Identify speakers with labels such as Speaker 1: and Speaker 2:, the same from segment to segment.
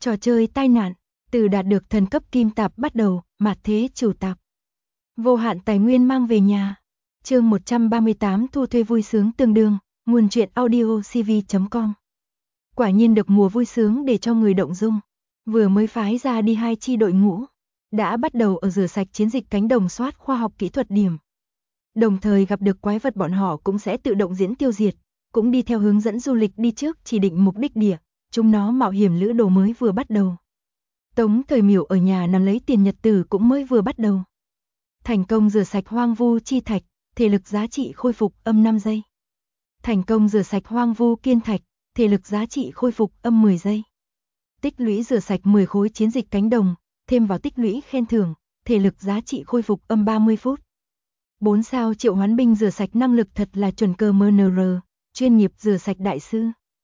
Speaker 1: Trò chơi tai nạn, từ đạt được thần cấp kim tạp bắt đầu, mạt thế chủ tạp. Vô hạn tài nguyên mang về nhà. Chương 138 thu thuê vui sướng tương đương, nguồn truyện audio cv.com. Quả nhiên được mùa vui sướng để cho người động dung. Vừa mới phái ra đi 2 chi đội ngũ, đã bắt đầu ở rửa sạch chiến dịch cánh đồng soát khoa học kỹ thuật điểm. Đồng thời gặp được quái vật bọn họ cũng sẽ tự động diễn tiêu diệt, cũng đi theo hướng dẫn du lịch đi trước chỉ định mục đích địa, chúng nó mạo hiểm lữ đồ mới vừa bắt đầu. Tống Thời Miểu ở nhà nằm lấy tiền nhật tử cũng mới vừa bắt đầu. Thành công rửa sạch hoang vu chi thạch, thể lực giá trị khôi phục âm 5 giây. Thành công rửa sạch hoang vu kiên thạch, thể lực giá trị khôi phục âm 10 giây. Tích lũy rửa sạch 10 khối chiến dịch cánh đồng, thêm vào tích lũy khen thưởng, thể lực giá trị khôi phục âm 30 phút. 4 sao triệu hoán binh rửa sạch năng lực thật là chuẩn cơ MNR, chuyên nghiệp rửa sạch đại sư.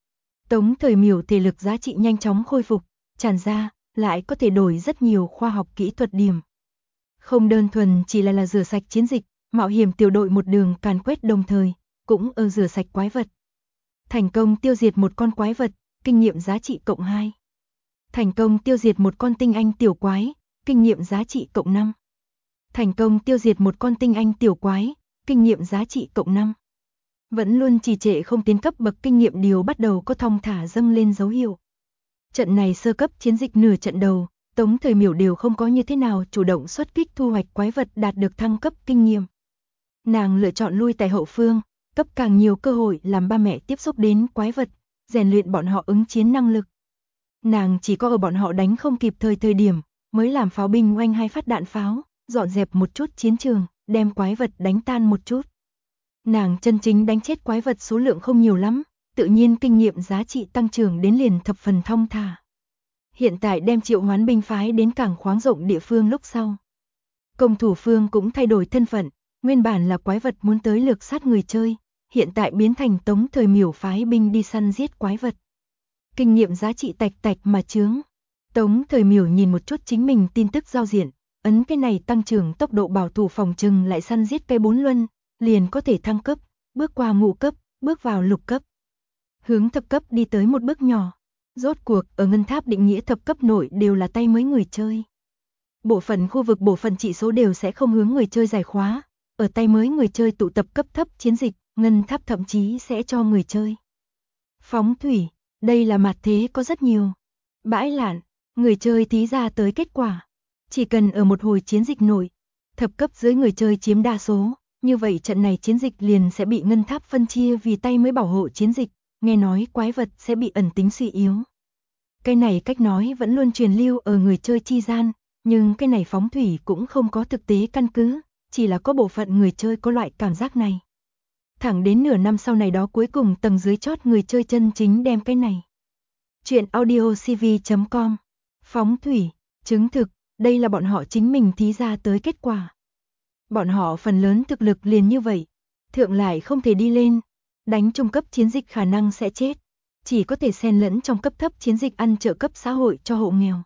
Speaker 1: Tống Thời Miểu thể lực giá trị nhanh chóng khôi phục, tràn ra, lại có thể đổi rất nhiều khoa học kỹ thuật điểm. Không đơn thuần chỉ là rửa sạch chiến dịch, mạo hiểm tiểu đội một đường càn quét đồng thời, cũng ở rửa sạch quái vật. Thành công tiêu diệt một con quái vật, kinh nghiệm giá trị cộng 2. Thành công tiêu diệt một con tinh anh tiểu quái, kinh nghiệm giá trị cộng 5. Thành công tiêu diệt một con tinh anh tiểu quái, kinh nghiệm giá trị cộng 5. Vẫn luôn trì trệ không tiến cấp bậc kinh nghiệm điều bắt đầu có thong thả dâng lên dấu hiệu. Trận này sơ cấp chiến dịch nửa trận đầu, Tống Thời Miểu đều không có như thế nào chủ động xuất kích thu hoạch quái vật đạt được thăng cấp kinh nghiệm. Nàng lựa chọn lui tại hậu phương, cấp càng nhiều cơ hội làm ba mẹ tiếp xúc đến quái vật, rèn luyện bọn họ ứng chiến năng lực. Nàng chỉ có ở bọn họ đánh không kịp thời điểm, mới làm pháo binh oanh 2 phát đạn pháo, dọn dẹp một chút chiến trường, đem quái vật đánh tan một chút. Nàng chân chính đánh chết quái vật số lượng không nhiều lắm, tự nhiên kinh nghiệm giá trị tăng trưởng đến liền thập phần thong thả. Hiện tại đem triệu hoán binh phái đến cảng khoáng rộng địa phương lúc sau. Công thủ phương cũng thay đổi thân phận, nguyên bản là quái vật muốn tới lược sát người chơi, hiện tại biến thành Tống Thời Miểu phái binh đi săn giết quái vật. Kinh nghiệm giá trị tạch tạch mà chướng. Tống Thời Miểu nhìn một chút chính mình tin tức giao diện, ấn cái này tăng trưởng tốc độ bảo thủ phòng trừng lại săn giết cây 4 luân, liền có thể thăng cấp, bước qua ngũ cấp, bước vào lục cấp. Hướng thập cấp đi tới một bước nhỏ. Rốt cuộc ở ngân tháp định nghĩa thập cấp nội đều là tay mới người chơi. Bộ phận khu vực bộ phận trị số đều sẽ không hướng người chơi giải khóa, ở tay mới người chơi tụ tập cấp thấp chiến dịch, ngân tháp thậm chí sẽ cho người chơi. Phóng thủy, đây là mặt thế có rất nhiều. Bãi lạn, người chơi thí ra tới kết quả. Chỉ cần ở một hồi chiến dịch nội, thập cấp dưới người chơi chiếm đa số, như vậy trận này chiến dịch liền sẽ bị ngân tháp phân chia vì tay mới bảo hộ chiến dịch. Nghe nói quái vật sẽ bị ẩn tính suy yếu. Cái này cách nói vẫn luôn truyền lưu ở người chơi chi gian, nhưng cái này phóng thủy cũng không có thực tế căn cứ, chỉ là có bộ phận người chơi có loại cảm giác này. Thẳng đến nửa năm sau này đó cuối cùng tầng dưới chót người chơi chân chính đem cái này. Chuyện audio cv.com. Phóng thủy, chứng thực, đây là bọn họ chính mình thí ra tới kết quả. Bọn họ phần lớn thực lực liền như vậy, thượng lại không thể đi lên. Đánh trung cấp chiến dịch khả năng sẽ chết, chỉ có thể xen lẫn trong cấp thấp chiến dịch ăn trợ cấp xã hội cho hộ nghèo.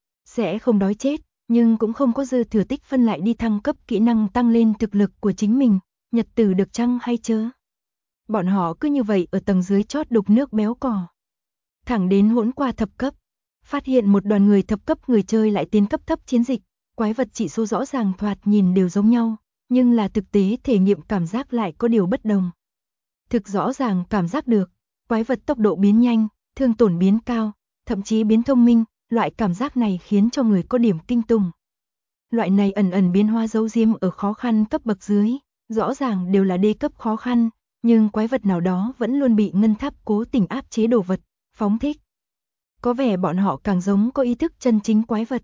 Speaker 1: Sẽ không đói chết, nhưng cũng không có dư thừa tích phân lại đi thăng cấp kỹ năng tăng lên thực lực của chính mình, nhật tử được chăng hay chớ. Bọn họ cứ như vậy ở tầng dưới chót đục nước béo cò. Thẳng đến hỗn qua thập cấp, phát hiện một đoàn người thập cấp người chơi lại tiến cấp thấp chiến dịch, quái vật chỉ số rõ ràng thoạt nhìn đều giống nhau, nhưng là thực tế thể nghiệm cảm giác lại có điều bất đồng. Thực rõ ràng cảm giác được, quái vật tốc độ biến nhanh, thương tổn biến cao, thậm chí biến thông minh, loại cảm giác này khiến cho người có điểm kinh tủng. Loại này ẩn biến hóa giấu diếm ở khó khăn cấp bậc dưới, rõ ràng đều là D cấp khó khăn, nhưng quái vật nào đó vẫn luôn bị ngân tháp cố tình áp chế đồ vật, phóng thích. Có vẻ bọn họ càng giống có ý thức chân chính quái vật.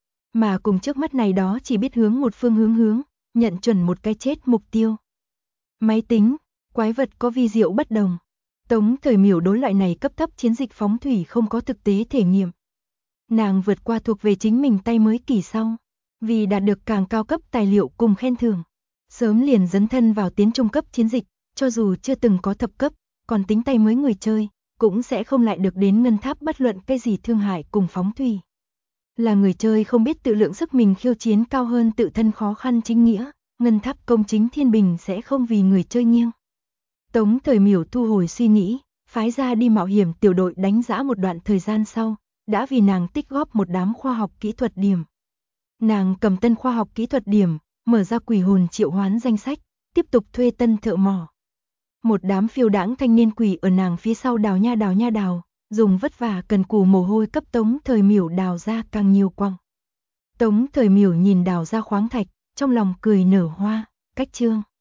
Speaker 1: Mà cùng trước mắt này đó chỉ biết hướng một phương hướng, nhận chuẩn một cái chết mục tiêu. Máy tính, quái vật có vi diệu bất đồng. Tống Thời Miểu đối loại này cấp thấp chiến dịch phóng thủy không có thực tế thể nghiệm. Nàng vượt qua thuộc về chính mình tay mới kỳ sau, vì đạt được càng cao cấp tài liệu cùng khen thưởng. Sớm liền dấn thân vào tiến trung cấp chiến dịch, cho dù chưa từng có thập cấp, còn tính tay mới người chơi, cũng sẽ không lại được đến ngân tháp bất luận cái gì thương hại cùng phóng thủy. Là người chơi không biết tự lượng sức mình khiêu chiến cao hơn tự thân khó khăn chính nghĩa, ngân tháp công chính thiên bình sẽ không vì người chơi nghiêng. Tống Thời Miểu thu hồi suy nghĩ, phái ra đi mạo hiểm tiểu đội đánh giã một đoạn thời gian sau, đã vì nàng tích góp một đám khoa học kỹ thuật điểm. Nàng cầm tân khoa học kỹ thuật điểm, mở ra quỷ hồn triệu hoán danh sách, tiếp tục thuê tân thợ mỏ. Một đám phiêu đãng thanh niên quỷ ở nàng phía sau đào nha đào, dùng vất vả cần cù mồ hôi cấp Tống Thời Miểu đào ra càng nhiều quăng. Tống Thời Miểu nhìn đào ra khoáng thạch, trong lòng cười nở hoa, cách chương.